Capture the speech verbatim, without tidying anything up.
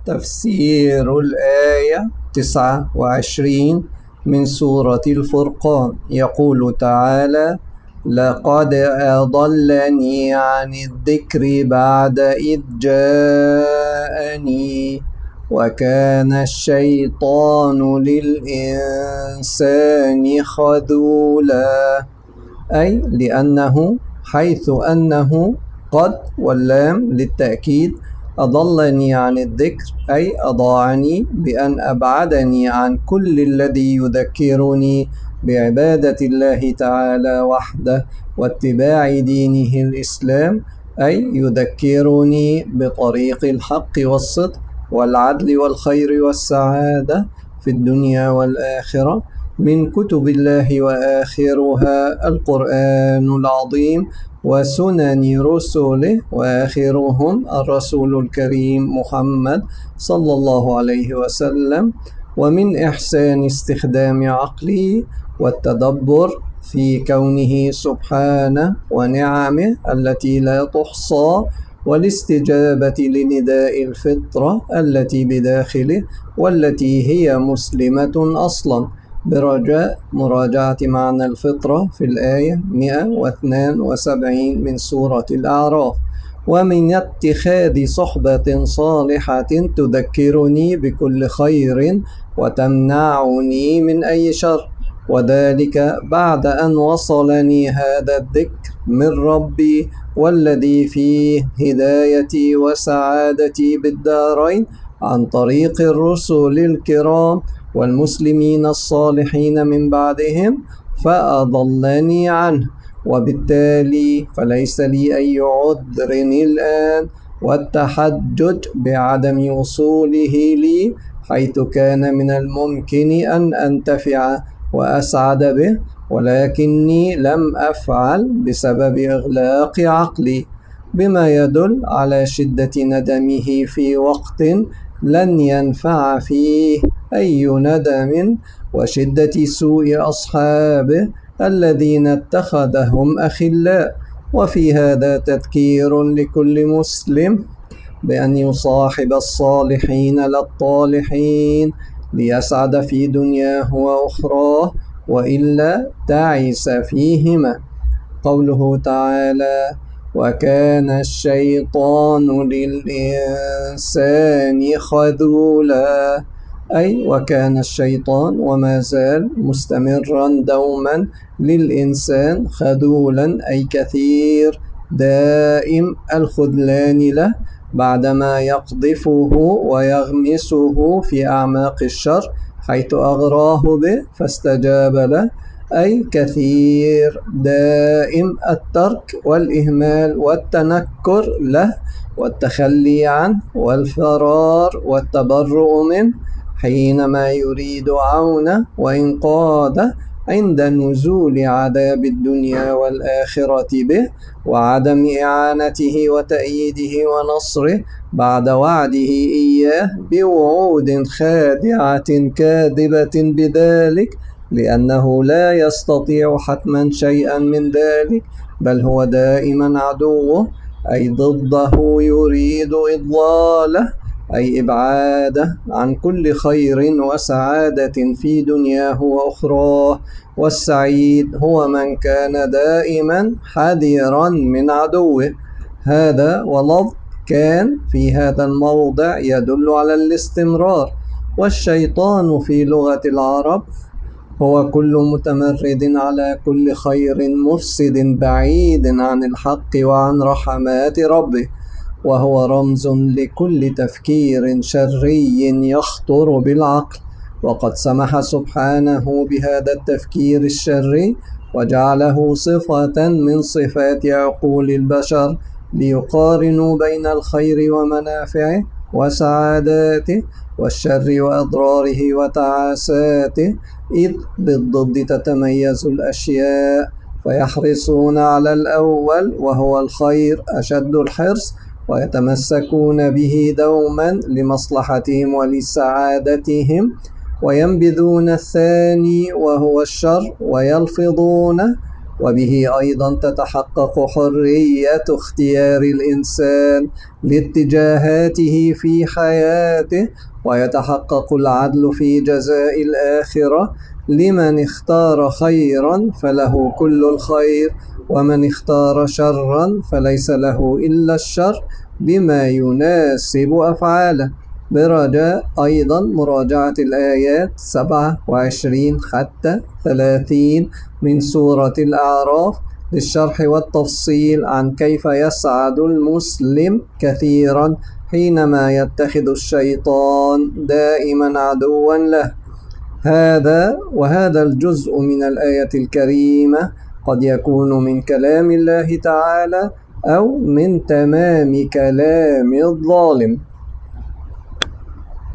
تفسير الآية تسعة وعشرين من سورة الفرقان. يقول تعالى: لقد أضلني عن الذكر بعد إذ جاءني وكان الشيطان للإنسان خذولا. أي لأنه حيث أنه قد واللام للتأكيد أضلني عن الذكر أي أضاعني بأن أبعدني عن كل الذي يذكرني بعبادة الله تعالى وحده واتباع دينه الإسلام، أي يذكرني بطريق الحق والصدق والعدل والخير والسعادة في الدنيا والآخرة من كتب الله، وآخرها القرآن العظيم وسنن رسله، وآخرهم الرسول الكريم محمد صلى الله عليه وسلم. ومن إحسان استخدام عقلي والتدبر في كونه سبحانه ونعمه التي لا تحصى، والاستجابة لنداء الفطرة التي بداخله والتي هي مسلمة أصلا، برجاء مراجعة معنى الفطرة في الآية مئة واثنين وسبعين من سورة الأعراف. ومن اتخاذ صحبة صالحة تذكرني بكل خير وتمنعني من أي شر، وذلك بعد أن وصلني هذا الذكر من ربي والذي فيه هدايتي وسعادتي بالدارين عن طريق الرسل الكرام والمسلمين الصالحين من بعدهم، فأضلني عنه، وبالتالي فليس لي أي عذر الآن والتحجج بعدم وصوله لي، حيث كان من الممكن أن أنتفع وأسعد به، ولكني لم أفعل بسبب إغلاق عقلي، بما يدل على شدة ندمه في وقت لن ينفع فيه أي ندم، وشدة سوء أصحابه الذين اتخذهم أخلاء. وفي هذا تذكير لكل مسلم بأن يصاحب الصالحين لا الطالحين ليسعد في دنياه وأخراه، وإلا تعس فيهما. قوله تعالى: وكان الشيطان للإنسان خذولا، أي وكان الشيطان وما زال مستمرا دوما للإنسان خذولا، أي كثير دائم الخذلان له بعدما يقذفه ويغمسه في أعماق الشر حيث أغراه به فاستجاب له، أي كثير دائم الترك والإهمال والتنكر له والتخلي عنه والفرار والتبرؤ منه حينما يريد عونه وإنقاذه عند نزول عذاب الدنيا والآخرة به، وعدم إعانته وتأييده ونصره بعد وعده إياه بوعود خادعة كاذبة بذلك، لأنه لا يستطيع حتما شيئا من ذلك، بل هو دائما عدوه، أي ضده، يريد إضلاله، أي إبعاده عن كل خير وسعادة في دنياه وأخراه. والسعيد هو من كان دائما حذرا من عدوه. هذا ولفظ كان في هذا الموضع يدل على الاستمرار. والشيطان في لغة العرب هو كل متمرد على كل خير مفسد بعيد عن الحق وعن رحمات ربه، وهو رمز لكل تفكير شري يخطر بالعقل. وقد سمح سبحانه بهذا التفكير الشري وجعله صفة من صفات عقول البشر ليقارنوا بين الخير ومنافعه وسعاداته والشر وأضراره وتعاساته، إذ بالضد تتميز الأشياء، فيحرصون على الأول وهو الخير أشد الحرص، ويتمسكون به دوما لمصلحتهم ولسعادتهم، وينبذون الثاني وهو الشر ويلفظونه وبه أيضا تتحقق حرية اختيار الإنسان لاتجاهاته في حياته، ويتحقق العدل في جزاء الآخرة. لمن اختار خيرا فله كل الخير، ومن اختار شرا فليس له إلا الشر بما يناسب أفعاله. برجاء أيضا مراجعة الآيات سبعة وعشرين حتى ثلاثين من سورة الأعراف للشرح والتفصيل عن كيف يسعد المسلم كثيرا حينما يتخذ الشيطان دائما عدوا له. هذا وهذا الجزء من الآية الكريمة قد يكون من كلام الله تعالى أو من تمام كلام الظالم.